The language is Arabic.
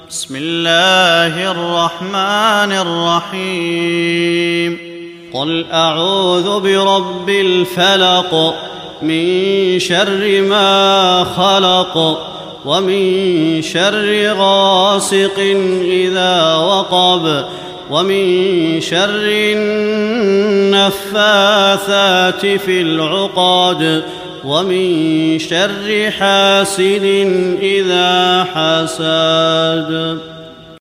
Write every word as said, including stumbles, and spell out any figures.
بسم الله الرحمن الرحيم. قل أعوذ برب الفلق من شر ما خلق ومن شر غاسق إذا وقب ومن شر النفاثات في العقد ومن شر حاسد إذا حسد.